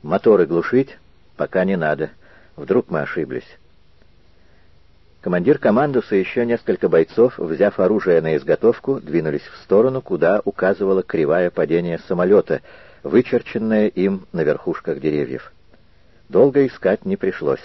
Моторы глушить? Пока не надо. Вдруг мы ошиблись. Командир командуса и еще несколько бойцов, взяв оружие на изготовку, двинулись в сторону, куда указывала кривая падения самолета, вычерченная им на верхушках деревьев. Долго искать не пришлось.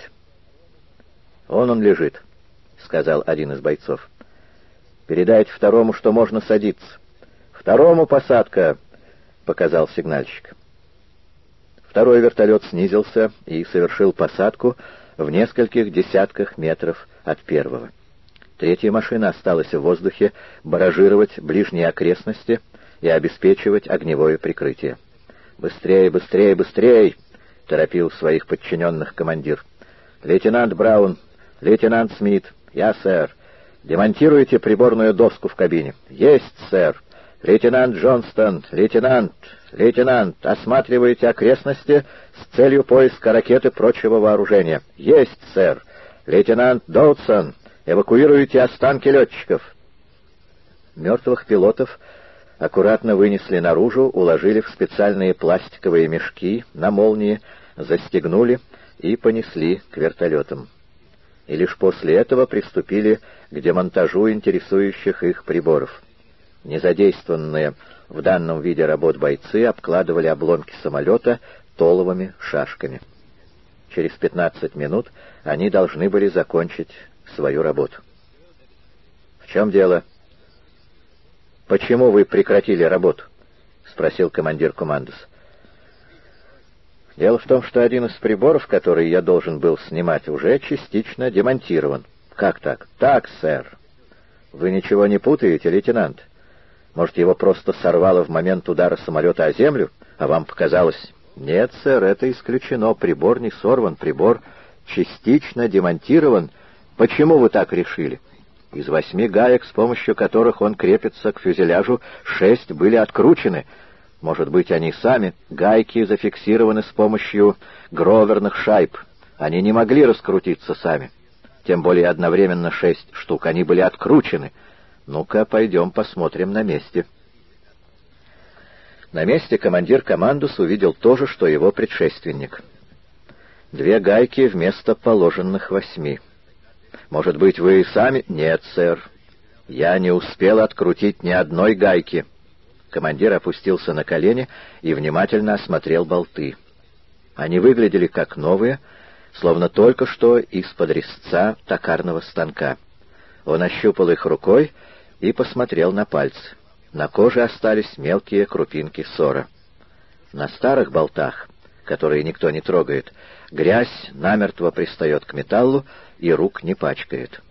«Вон он лежит», — сказал один из бойцов. «Передайте второму, что можно садиться». «Второму посадка», — показал сигнальщик. Второй вертолет снизился и совершил посадку в нескольких десятках метров от первого. Третья машина осталась в воздухе баражировать ближние окрестности и обеспечивать огневое прикрытие. «Быстрее, быстрее, быстрее!» — торопил своих подчиненных командир. «Лейтенант Браун, лейтенант Смит, я, сэр. Демонтируйте приборную доску в кабине». «Есть, сэр». «Лейтенант Джонстон, лейтенант, осматривайте окрестности с целью поиска ракет и прочего вооружения». «Есть, сэр». «Лейтенант Доутсон, эвакуируйте останки летчиков». Мертвых пилотов аккуратно вынесли наружу, уложили в специальные пластиковые мешки на молнии, застегнули и понесли к вертолетам. И лишь после этого приступили к демонтажу интересующих их приборов. Незадействованные в данном виде работ бойцы обкладывали обломки самолета толовыми шашками. Через 15 минут они должны были закончить свою работу. «В чем дело?» «Почему вы прекратили работу?» — спросил командир командос. «Дело в том, что один из приборов, который я должен был снимать, уже частично демонтирован». «Как так?» «Так, сэр». «Вы ничего не путаете, лейтенант? Может, его просто сорвало в момент удара самолета о землю, а вам показалось...» «Нет, сэр, это исключено. Прибор не сорван, прибор частично демонтирован. Почему вы так решили?» «Из 8 гаек, с помощью которых он крепится к фюзеляжу, 6 были откручены. Может быть, они сами. Гайки зафиксированы с помощью гроверных шайб. Они не могли раскрутиться сами. Тем более одновременно 6 штук. Они были откручены. Ну-ка, пойдем посмотрим на месте». На месте командир командус увидел то же, что его предшественник. 2 гайки вместо положенных 8. «Может быть, вы сами...» «Нет, сэр. Я не успел открутить ни одной гайки». Командир опустился на колени и внимательно осмотрел болты. Они выглядели как новые, словно только что из-под резца токарного станка. Он ощупал их рукой и посмотрел на пальцы. На коже остались мелкие крупинки ссора. На старых болтах, которые никто не трогает, грязь намертво пристает к металлу и рук не пачкает.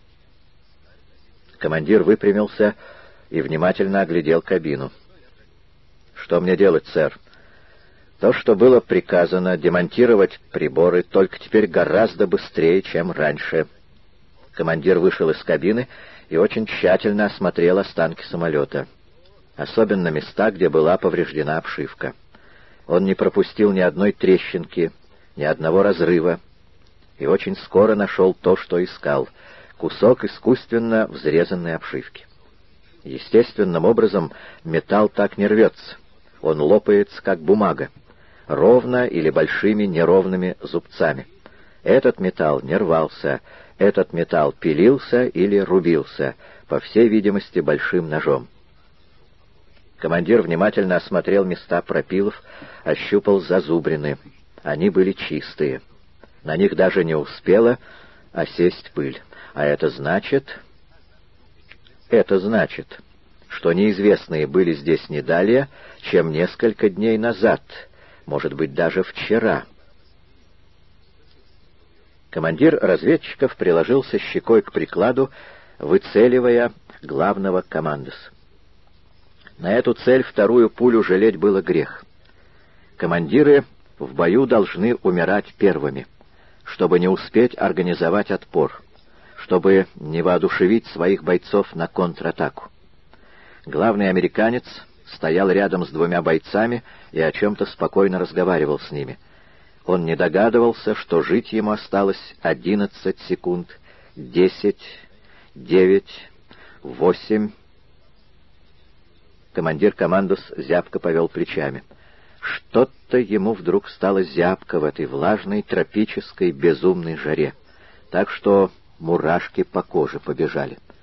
Командир выпрямился и внимательно оглядел кабину. «Что мне делать, сэр?» «То, что было приказано, демонтировать приборы, только теперь гораздо быстрее, чем раньше». Командир вышел из кабины и очень тщательно осмотрел останки самолета, особенно места, где была повреждена обшивка. Он не пропустил ни одной трещинки, ни одного разрыва, и очень скоро нашел то, что искал — кусок искусственно взрезанной обшивки. Естественным образом металл так не рвется, он лопается, как бумага, ровно или большими неровными зубцами. Этот металл не рвался, этот металл пилился или рубился, по всей видимости, большим ножом. Командир внимательно осмотрел места пропилов, ощупал зазубрины. Они были чистые. На них даже не успела осесть пыль. А это значит... что неизвестные были здесь не далее, чем несколько дней назад, может быть, даже вчера. Командир разведчиков приложился щекой к прикладу, выцеливая главного командоса. На эту цель вторую пулю жалеть было грех. Командиры в бою должны умирать первыми, чтобы не успеть организовать отпор, чтобы не воодушевить своих бойцов на контратаку. Главный американец стоял рядом с 2 бойцами и о чем-то спокойно разговаривал с ними. Он не догадывался, что жить ему осталось 11 секунд, 10, 9, 8... Командир командос зябко повел плечами. Что-то ему вдруг стало зябко в этой влажной, тропической, безумной жаре, так что мурашки по коже побежали.